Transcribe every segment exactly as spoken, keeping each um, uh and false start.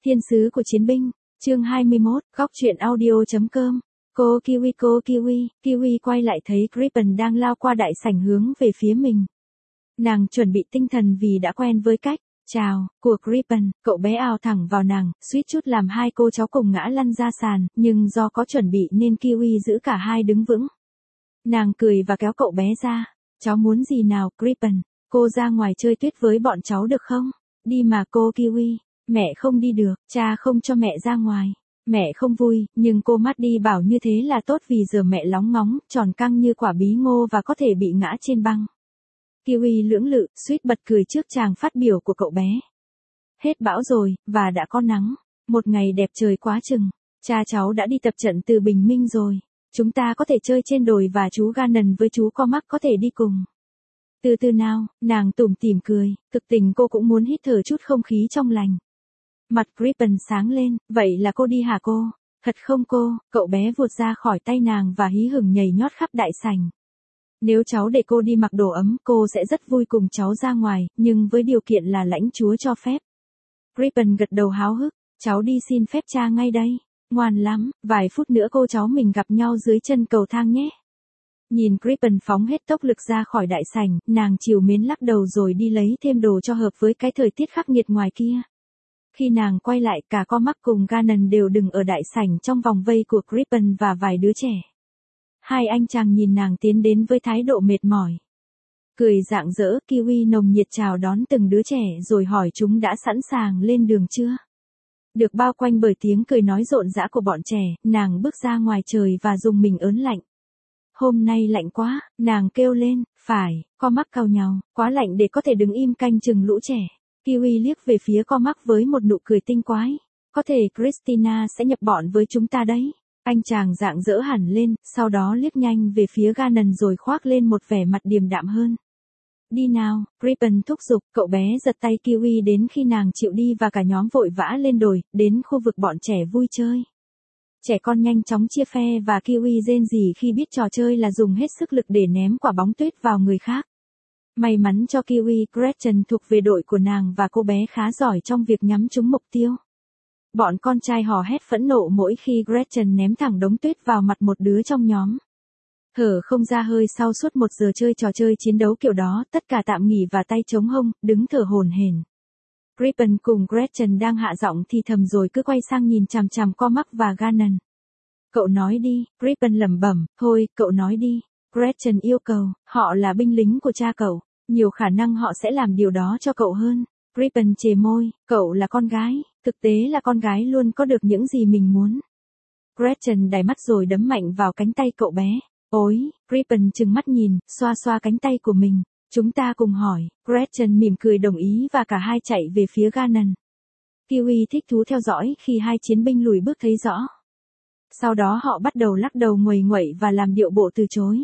Thiên sứ của chiến binh, chương hai mươi mốt, góc truyện audio chấm com. Cô Kiwi cô Kiwi, Kiwi quay lại thấy Crippen đang lao qua đại sảnh hướng về phía mình. Nàng chuẩn bị tinh thần vì đã quen với cách chào của Crippen, cậu bé ào thẳng vào nàng, suýt chút làm hai cô cháu cùng ngã lăn ra sàn, nhưng do có chuẩn bị nên Kiwi giữ cả hai đứng vững. Nàng cười và kéo cậu bé ra. Cháu muốn gì nào, Crippen? Cô ra ngoài chơi tuyết với bọn cháu được không? Đi mà cô Kiwi. Mẹ không đi được, cha không cho mẹ ra ngoài. Mẹ không vui, nhưng cô Maddie bảo như thế là tốt vì giờ mẹ lóng ngóng, tròn căng như quả bí ngô và có thể bị ngã trên băng. Kiwi lưỡng lự, suýt bật cười trước chàng phát biểu của cậu bé. Hết bão rồi, và đã có nắng. Một ngày đẹp trời quá chừng. Cha cháu đã đi tập trận từ bình minh rồi. Chúng ta có thể chơi trên đồi và chú Gannon với chú Cormac có thể đi cùng. Từ từ nào, nàng tủm tỉm cười, thực tình cô cũng muốn hít thở chút không khí trong lành. Mặt Crippen sáng lên, vậy là cô đi hả cô? Thật không cô? Cậu bé vụt ra khỏi tay nàng và hí hửng nhảy nhót khắp đại sảnh. Nếu cháu để cô đi mặc đồ ấm, cô sẽ rất vui cùng cháu ra ngoài, nhưng với điều kiện là lãnh chúa cho phép. Crippen gật đầu háo hức, cháu đi xin phép cha ngay đây. Ngoan lắm, vài phút nữa cô cháu mình gặp nhau dưới chân cầu thang nhé. Nhìn Crippen phóng hết tốc lực ra khỏi đại sảnh, nàng trìu mến lắc đầu rồi đi lấy thêm đồ cho hợp với cái thời tiết khắc nghiệt ngoài kia. Khi nàng quay lại, cả Cormac cùng Gannon đều đứng ở đại sảnh trong vòng vây của Crippen và vài đứa trẻ. Hai anh chàng nhìn nàng tiến đến với thái độ mệt mỏi. Cười rạng rỡ, Kiwi nồng nhiệt chào đón từng đứa trẻ rồi hỏi chúng đã sẵn sàng lên đường chưa. Được bao quanh bởi tiếng cười nói rộn rã của bọn trẻ, nàng bước ra ngoài trời và dùng mình ớn lạnh. Hôm nay lạnh quá, nàng kêu lên, phải, Cormac cau nhàu, quá lạnh để có thể đứng im canh chừng lũ trẻ. Kiwi liếc về phía Cormac với một nụ cười tinh quái. Có thể Christina sẽ nhập bọn với chúng ta đấy. Anh chàng rạng rỡ hẳn lên, sau đó liếc nhanh về phía Gannon rồi khoác lên một vẻ mặt điềm đạm hơn. Đi nào, Crippen thúc giục, cậu bé giật tay Kiwi đến khi nàng chịu đi và cả nhóm vội vã lên đồi, đến khu vực bọn trẻ vui chơi. Trẻ con nhanh chóng chia phe và Kiwi rên rỉ khi biết trò chơi là dùng hết sức lực để ném quả bóng tuyết vào người khác. May mắn cho Kiwi, Gretchen thuộc về đội của nàng và cô bé khá giỏi trong việc nhắm trúng mục tiêu. Bọn con trai hò hét phẫn nộ mỗi khi Gretchen ném thẳng đống tuyết vào mặt một đứa trong nhóm. Thở không ra hơi sau suốt một giờ chơi trò chơi chiến đấu kiểu đó, tất cả tạm nghỉ và tay chống hông, đứng thở hổn hển. Crippen cùng Gretchen đang hạ giọng thì thầm rồi cứ quay sang nhìn chằm chằm Cormac và Gannon. Cậu nói đi, Crippen lẩm bẩm, thôi, cậu nói đi. Gretchen yêu cầu, họ là binh lính của cha cậu, nhiều khả năng họ sẽ làm điều đó cho cậu hơn. Crippen chề môi, cậu là con gái, thực tế là con gái luôn có được những gì mình muốn. Gretchen đày mắt rồi đấm mạnh vào cánh tay cậu bé. Ôi, Crippen trừng mắt nhìn, xoa xoa cánh tay của mình. Chúng ta cùng hỏi, Gretchen mỉm cười đồng ý và cả hai chạy về phía Gannon. Kiwi thích thú theo dõi khi hai chiến binh lùi bước thấy rõ. Sau đó họ bắt đầu lắc đầu nguầy nguậy và làm điệu bộ từ chối.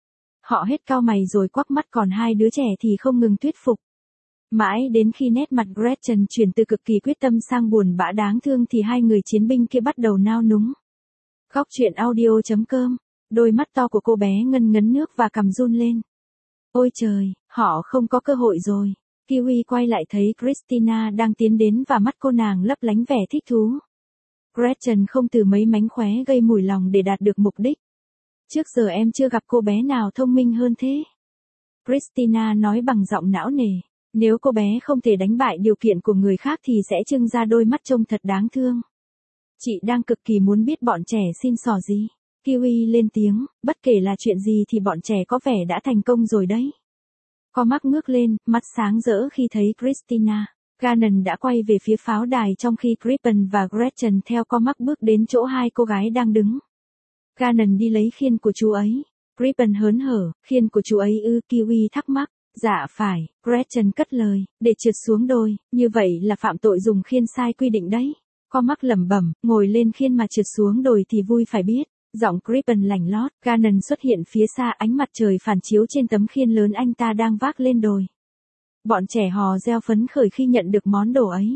Họ hết cau mày rồi quắc mắt còn hai đứa trẻ thì không ngừng thuyết phục. Mãi đến khi nét mặt Gretchen chuyển từ cực kỳ quyết tâm sang buồn bã đáng thương thì hai người chiến binh kia bắt đầu nao núng. Góc truyện audio chấm com. Đôi mắt to của cô bé ngân ngấn nước và cằm run lên. Ôi trời, họ không có cơ hội rồi. Kiwi quay lại thấy Christina đang tiến đến và mắt cô nàng lấp lánh vẻ thích thú. Gretchen không từ mấy mánh khóe gây mùi lòng để đạt được mục đích. Trước giờ em chưa gặp cô bé nào thông minh hơn thế. Christina nói bằng giọng não nề. Nếu cô bé không thể đánh bại điều kiện của người khác thì sẽ trưng ra đôi mắt trông thật đáng thương. Chị đang cực kỳ muốn biết bọn trẻ xin xỏ gì. Kiwi lên tiếng, bất kể là chuyện gì thì bọn trẻ có vẻ đã thành công rồi đấy. Cormac ngước lên, mắt sáng rỡ khi thấy Christina. Gannon đã quay về phía pháo đài trong khi Crippen và Gretchen theo Cormac bước đến chỗ hai cô gái đang đứng. Gannon đi lấy khiên của chú ấy. Crippen hớn hở, khiên của chú ấy ư, Kiwi thắc mắc. Dạ phải, Gretchen cất lời, để trượt xuống đồi, như vậy là phạm tội dùng khiên sai quy định đấy. Cormac lẩm bẩm, ngồi lên khiên mà trượt xuống đồi thì vui phải biết. Giọng Crippen lành lót, Gannon xuất hiện phía xa, ánh mặt trời phản chiếu trên tấm khiên lớn anh ta đang vác lên đồi. Bọn trẻ hò reo phấn khởi khi nhận được món đồ ấy.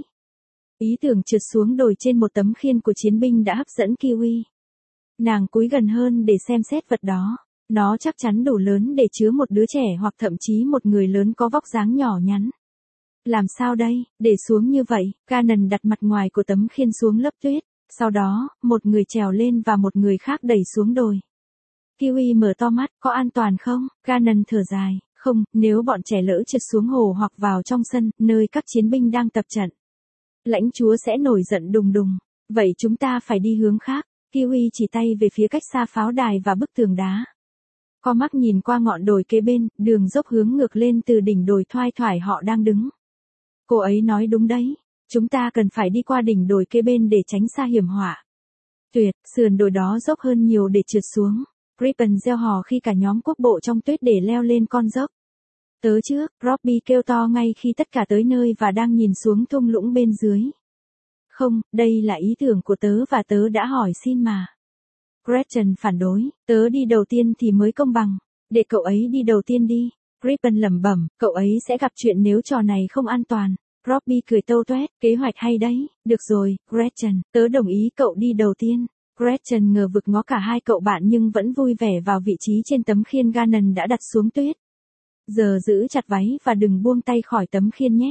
Ý tưởng trượt xuống đồi trên một tấm khiên của chiến binh đã hấp dẫn Kiwi. Nàng cúi gần hơn để xem xét vật đó. Nó chắc chắn đủ lớn để chứa một đứa trẻ hoặc thậm chí một người lớn có vóc dáng nhỏ nhắn. Làm sao đây, để xuống như vậy, Ganon đặt mặt ngoài của tấm khiên xuống lớp tuyết, sau đó, một người trèo lên và một người khác đẩy xuống đồi. Kiwi mở to mắt, có an toàn không? Ganon thở dài, không, nếu bọn trẻ lỡ trượt xuống hồ hoặc vào trong sân, nơi các chiến binh đang tập trận. Lãnh chúa sẽ nổi giận đùng đùng, vậy chúng ta phải đi hướng khác. Kiwi chỉ tay về phía cách xa pháo đài và bức tường đá. Cormac nhìn qua ngọn đồi kế bên, đường dốc hướng ngược lên từ đỉnh đồi thoai thoải họ đang đứng. Cô ấy nói đúng đấy, chúng ta cần phải đi qua đỉnh đồi kế bên để tránh xa hiểm họa. Tuyệt, sườn đồi đó dốc hơn nhiều để trượt xuống. Crippen reo hò khi cả nhóm quốc bộ trong tuyết để leo lên con dốc. Tớ trước, Robbie kêu to ngay khi tất cả tới nơi và đang nhìn xuống thung lũng bên dưới. Không, đây là ý tưởng của tớ và tớ đã hỏi xin mà. Gretchen phản đối, tớ đi đầu tiên thì mới công bằng. Để cậu ấy đi đầu tiên đi. Crippen lẩm bẩm, cậu ấy sẽ gặp chuyện nếu trò này không an toàn. Robbie cười tâu toét, kế hoạch hay đấy. Được rồi, Gretchen, tớ đồng ý cậu đi đầu tiên. Gretchen ngờ vực ngó cả hai cậu bạn nhưng vẫn vui vẻ vào vị trí trên tấm khiên Ganon đã đặt xuống tuyết. Giờ giữ chặt váy và đừng buông tay khỏi tấm khiên nhé.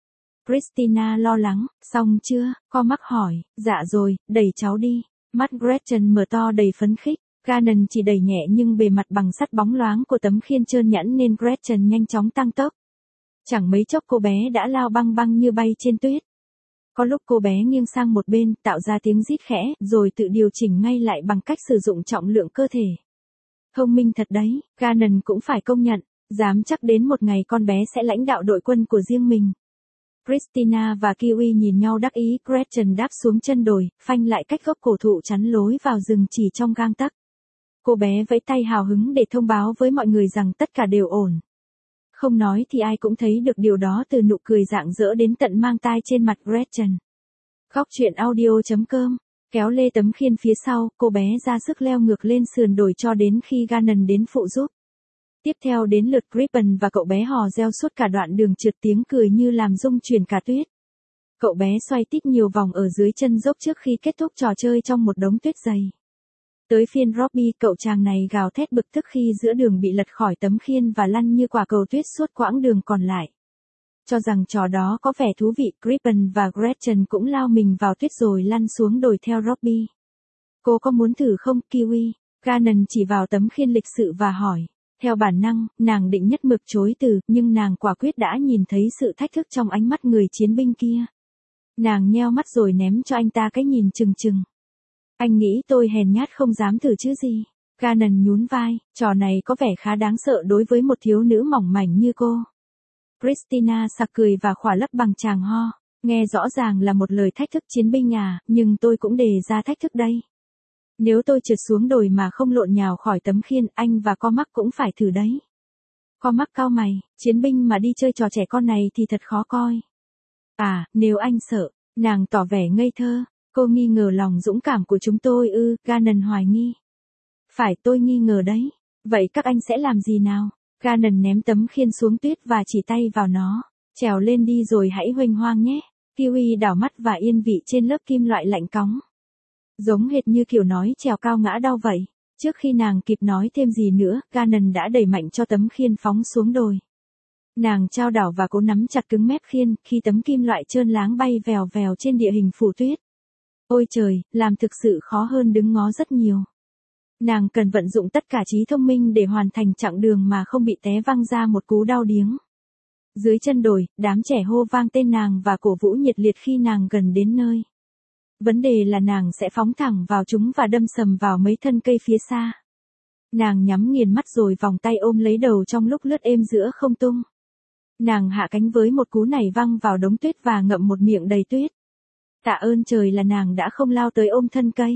Christina lo lắng, xong chưa? Cormac hỏi, dạ rồi, đẩy cháu đi. Mắt Gretchen mở to đầy phấn khích. Ganon chỉ đẩy nhẹ nhưng bề mặt bằng sắt bóng loáng của tấm khiên trơn nhẵn nên Gretchen nhanh chóng tăng tốc. Chẳng mấy chốc cô bé đã lao băng băng như bay trên tuyết. Có lúc cô bé nghiêng sang một bên, tạo ra tiếng rít khẽ, rồi tự điều chỉnh ngay lại bằng cách sử dụng trọng lượng cơ thể. Thông minh thật đấy, Ganon cũng phải công nhận, dám chắc đến một ngày con bé sẽ lãnh đạo đội quân của riêng mình. Christina và Kiwi nhìn nhau đắc ý, Gretchen đáp xuống chân đồi, phanh lại cách gốc cổ thụ chắn lối vào rừng chỉ trong gang tấc. Cô bé vẫy tay hào hứng để thông báo với mọi người rằng tất cả đều ổn. Không nói thì ai cũng thấy được điều đó từ nụ cười rạng rỡ đến tận mang tai trên mặt Gretchen. Góc truyện audio chấm com, kéo lê tấm khiên phía sau, cô bé ra sức leo ngược lên sườn đồi cho đến khi Ganon đến phụ giúp. Tiếp theo đến lượt Crippen và cậu bé hò reo suốt cả đoạn đường trượt, tiếng cười như làm rung chuyển cả tuyết. Cậu bé xoay tít nhiều vòng ở dưới chân dốc trước khi kết thúc trò chơi trong một đống tuyết dày. Tới phiên Robbie, cậu chàng này gào thét bực tức khi giữa đường bị lật khỏi tấm khiên và lăn như quả cầu tuyết suốt quãng đường còn lại. Cho rằng trò đó có vẻ thú vị, Crippen và Gretchen cũng lao mình vào tuyết rồi lăn xuống đồi theo Robbie. Cô có muốn thử không, Kiwi? Ganon chỉ vào tấm khiên lịch sự và hỏi. Theo bản năng, nàng định nhất mực chối từ, nhưng nàng quả quyết đã nhìn thấy sự thách thức trong ánh mắt người chiến binh kia. Nàng nheo mắt rồi ném cho anh ta cái nhìn chừng chừng. Anh nghĩ tôi hèn nhát không dám thử chứ gì? Ganon nhún vai, trò này có vẻ khá đáng sợ đối với một thiếu nữ mỏng mảnh như cô. Christina sặc cười và khỏa lấp bằng tràng ho. Nghe rõ ràng là một lời thách thức chiến binh à, nhưng tôi cũng đề ra thách thức đây. Nếu tôi trượt xuống đồi mà không lộn nhào khỏi tấm khiên, anh và Cormac cũng phải thử đấy. Cormac cau mày, chiến binh mà đi chơi trò trẻ con này thì thật khó coi. À, nếu anh sợ, nàng tỏ vẻ ngây thơ, cô nghi ngờ lòng dũng cảm của chúng tôi ư, Ganon hoài nghi. Phải, tôi nghi ngờ đấy. Vậy các anh sẽ làm gì nào? Ganon ném tấm khiên xuống tuyết và chỉ tay vào nó. Trèo lên đi rồi hãy huênh hoang nhé. Kiwi đảo mắt và yên vị trên lớp kim loại lạnh cóng. Giống hệt như kiểu nói trèo cao ngã đau vậy. Trước khi nàng kịp nói thêm gì nữa, Ganon đã đẩy mạnh cho tấm khiên phóng xuống đồi. Nàng trao đảo và cố nắm chặt cứng mép khiên, khi tấm kim loại trơn láng bay vèo vèo trên địa hình phủ tuyết. Ôi trời, làm thực sự khó hơn đứng ngó rất nhiều. Nàng cần vận dụng tất cả trí thông minh để hoàn thành chặng đường mà không bị té văng ra một cú đau điếng. Dưới chân đồi, đám trẻ hô vang tên nàng và cổ vũ nhiệt liệt khi nàng gần đến nơi. Vấn đề là nàng sẽ phóng thẳng vào chúng và đâm sầm vào mấy thân cây phía xa. Nàng nhắm nghiền mắt rồi vòng tay ôm lấy đầu trong lúc lướt êm giữa không trung. Nàng hạ cánh với một cú nảy văng vào đống tuyết và ngậm một miệng đầy tuyết. Tạ ơn trời là nàng đã không lao tới ôm thân cây.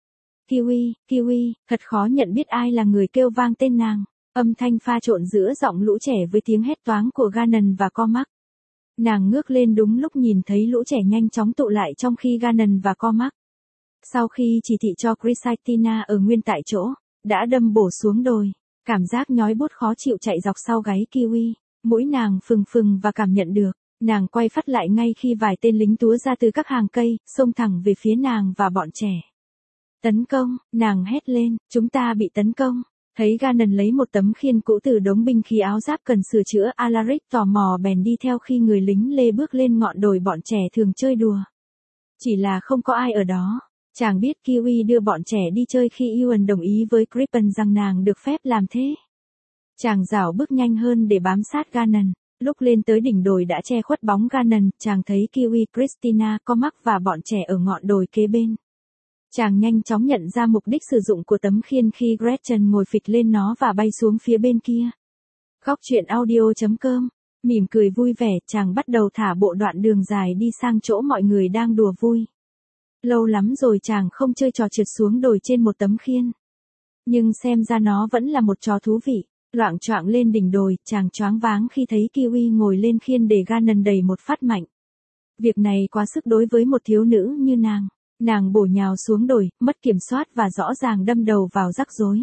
Kiwi, Kiwi, thật khó nhận biết ai là người kêu vang tên nàng. Âm thanh pha trộn giữa giọng lũ trẻ với tiếng hét toáng của Ganon và Cormac. Nàng ngước lên đúng lúc nhìn thấy lũ trẻ nhanh chóng tụ lại trong khi Ganon và Cormac. Sau khi chỉ thị cho Christina ở nguyên tại chỗ, đã đâm bổ xuống đồi. Cảm giác nhói buốt khó chịu chạy dọc sau gáy Kiwi. Mũi nàng phừng phừng và cảm nhận được. Nàng quay phát lại ngay khi vài tên lính túa ra từ các hàng cây, xông thẳng về phía nàng và bọn trẻ. Tấn công, nàng hét lên, chúng ta bị tấn công. Thấy Ganon lấy một tấm khiên cũ từ đống binh khí áo giáp cần sửa chữa, Alaric tò mò bèn đi theo khi người lính lê bước lên ngọn đồi bọn trẻ thường chơi đùa. Chỉ là không có ai ở đó. Chàng biết Kiwi đưa bọn trẻ đi chơi khi Ewan đồng ý với Crippen rằng nàng được phép làm thế. Chàng rảo bước nhanh hơn để bám sát Ganon. Lúc lên tới đỉnh đồi đã che khuất bóng Ganon, chàng thấy Kiwi, Christina, Cormac và bọn trẻ ở ngọn đồi kế bên. Chàng nhanh chóng nhận ra mục đích sử dụng của tấm khiên khi Gretchen ngồi phịch lên nó và bay xuống phía bên kia. Góc truyện audio chấm com. Mỉm cười vui vẻ, chàng bắt đầu thả bộ đoạn đường dài đi sang chỗ mọi người đang đùa vui. Lâu lắm rồi chàng không chơi trò trượt xuống đồi trên một tấm khiên. Nhưng xem ra nó vẫn là một trò thú vị. Loạng choạng lên đỉnh đồi, chàng choáng váng khi thấy Kiwi ngồi lên khiên để Ganon đẩy một phát mạnh. Việc này quá sức đối với một thiếu nữ như nàng. Nàng bổ nhào xuống đồi, mất kiểm soát và rõ ràng đâm đầu vào rắc rối.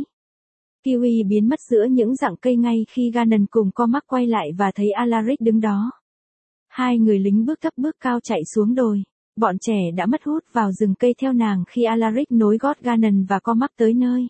Kiwi biến mất giữa những rặng cây ngay khi Ganon cùng Cormac quay lại và thấy Alaric đứng đó. Hai người lính bước thấp bước cao chạy xuống đồi. Bọn trẻ đã mất hút vào rừng cây theo nàng khi Alaric nối gót Ganon và Cormac tới nơi.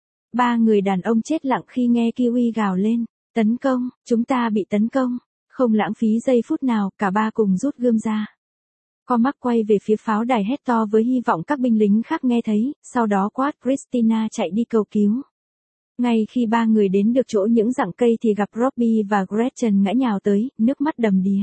Ba người đàn ông chết lặng khi nghe Kiwi gào lên. Tấn công, chúng ta bị tấn công. Không lãng phí giây phút nào, cả ba cùng rút gươm ra. Cormac quay về phía pháo đài hét to với hy vọng các binh lính khác nghe thấy, sau đó quát Christina chạy đi cầu cứu. Ngay khi ba người đến được chỗ những rặng cây thì gặp Robbie và Gretchen ngã nhào tới, nước mắt đầm đìa.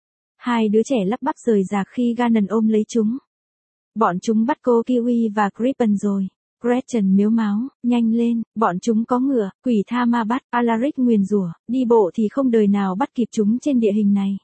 Hai đứa trẻ lắp bắp rời rạc khi Ganon ôm lấy chúng. Bọn chúng bắt cô Kiwi và Crippen rồi. Gretchen miếu máu, nhanh lên, bọn chúng có ngựa, quỷ tha ma bắt, Alaric nguyền rủa, đi bộ thì không đời nào bắt kịp chúng trên địa hình này.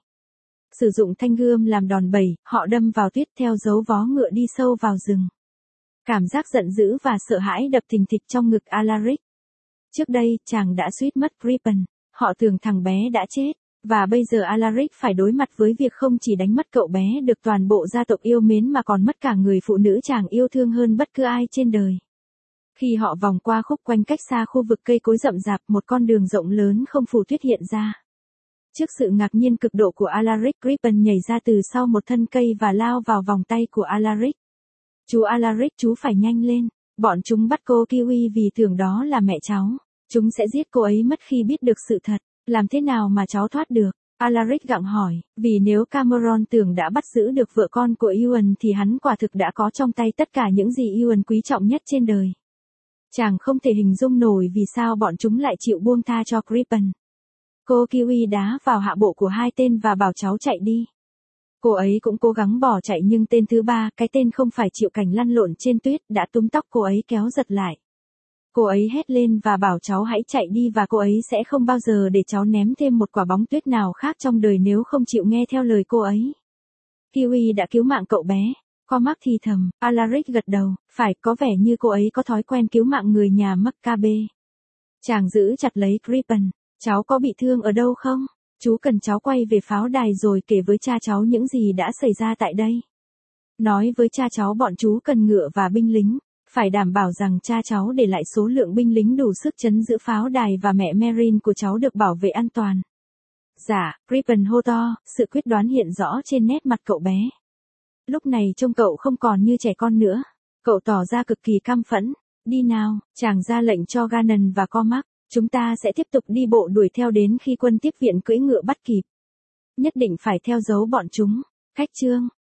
Sử dụng thanh gươm làm đòn bẩy, họ đâm vào tuyết theo dấu vó ngựa đi sâu vào rừng. Cảm giác giận dữ và sợ hãi đập thình thịch trong ngực Alaric. Trước đây, chàng đã suýt mất Crippen, họ tưởng thằng bé đã chết, và bây giờ Alaric phải đối mặt với việc không chỉ đánh mất cậu bé được toàn bộ gia tộc yêu mến mà còn mất cả người phụ nữ chàng yêu thương hơn bất cứ ai trên đời. Khi họ vòng qua khúc quanh cách xa khu vực cây cối rậm rạp, một con đường rộng lớn không phủ tuyết hiện ra. Trước sự ngạc nhiên cực độ của Alaric, Crippen nhảy ra từ sau một thân cây và lao vào vòng tay của Alaric. Chú Alaric, chú phải nhanh lên. Bọn chúng bắt cô Kiwi vì tưởng đó là mẹ cháu. Chúng sẽ giết cô ấy mất khi biết được sự thật. Làm thế nào mà cháu thoát được? Alaric gặng hỏi, vì nếu Cameron tưởng đã bắt giữ được vợ con của Ewan thì hắn quả thực đã có trong tay tất cả những gì Ewan quý trọng nhất trên đời. Chàng không thể hình dung nổi vì sao bọn chúng lại chịu buông tha cho Crippen. Cô Kiwi đá vào hạ bộ của hai tên và bảo cháu chạy đi. Cô ấy cũng cố gắng bỏ chạy nhưng tên thứ ba, cái tên không phải chịu cảnh lăn lộn trên tuyết, đã túm tóc cô ấy kéo giật lại. Cô ấy hét lên và bảo cháu hãy chạy đi và cô ấy sẽ không bao giờ để cháu ném thêm một quả bóng tuyết nào khác trong đời nếu không chịu nghe theo lời cô ấy. Kiwi đã cứu mạng cậu bé. Cormac thì thầm, Alaric gật đầu, phải, có vẻ như cô ấy có thói quen cứu mạng người nhà Maccabe. Chàng giữ chặt lấy Crippen, cháu có bị thương ở đâu không? Chú cần cháu quay về pháo đài rồi kể với cha cháu những gì đã xảy ra tại đây. Nói với cha cháu bọn chú cần ngựa và binh lính, phải đảm bảo rằng cha cháu để lại số lượng binh lính đủ sức trấn giữ pháo đài và mẹ Merrin của cháu được bảo vệ an toàn. Dạ, Crippen hô to, sự quyết đoán hiện rõ trên nét mặt cậu bé. Lúc này trông cậu không còn như trẻ con nữa. Cậu tỏ ra cực kỳ căm phẫn. Đi nào, chàng ra lệnh cho Ganon và Cormac. Chúng ta sẽ tiếp tục đi bộ đuổi theo đến khi quân tiếp viện cưỡi ngựa bắt kịp. Nhất định phải theo dấu bọn chúng. Khách chương.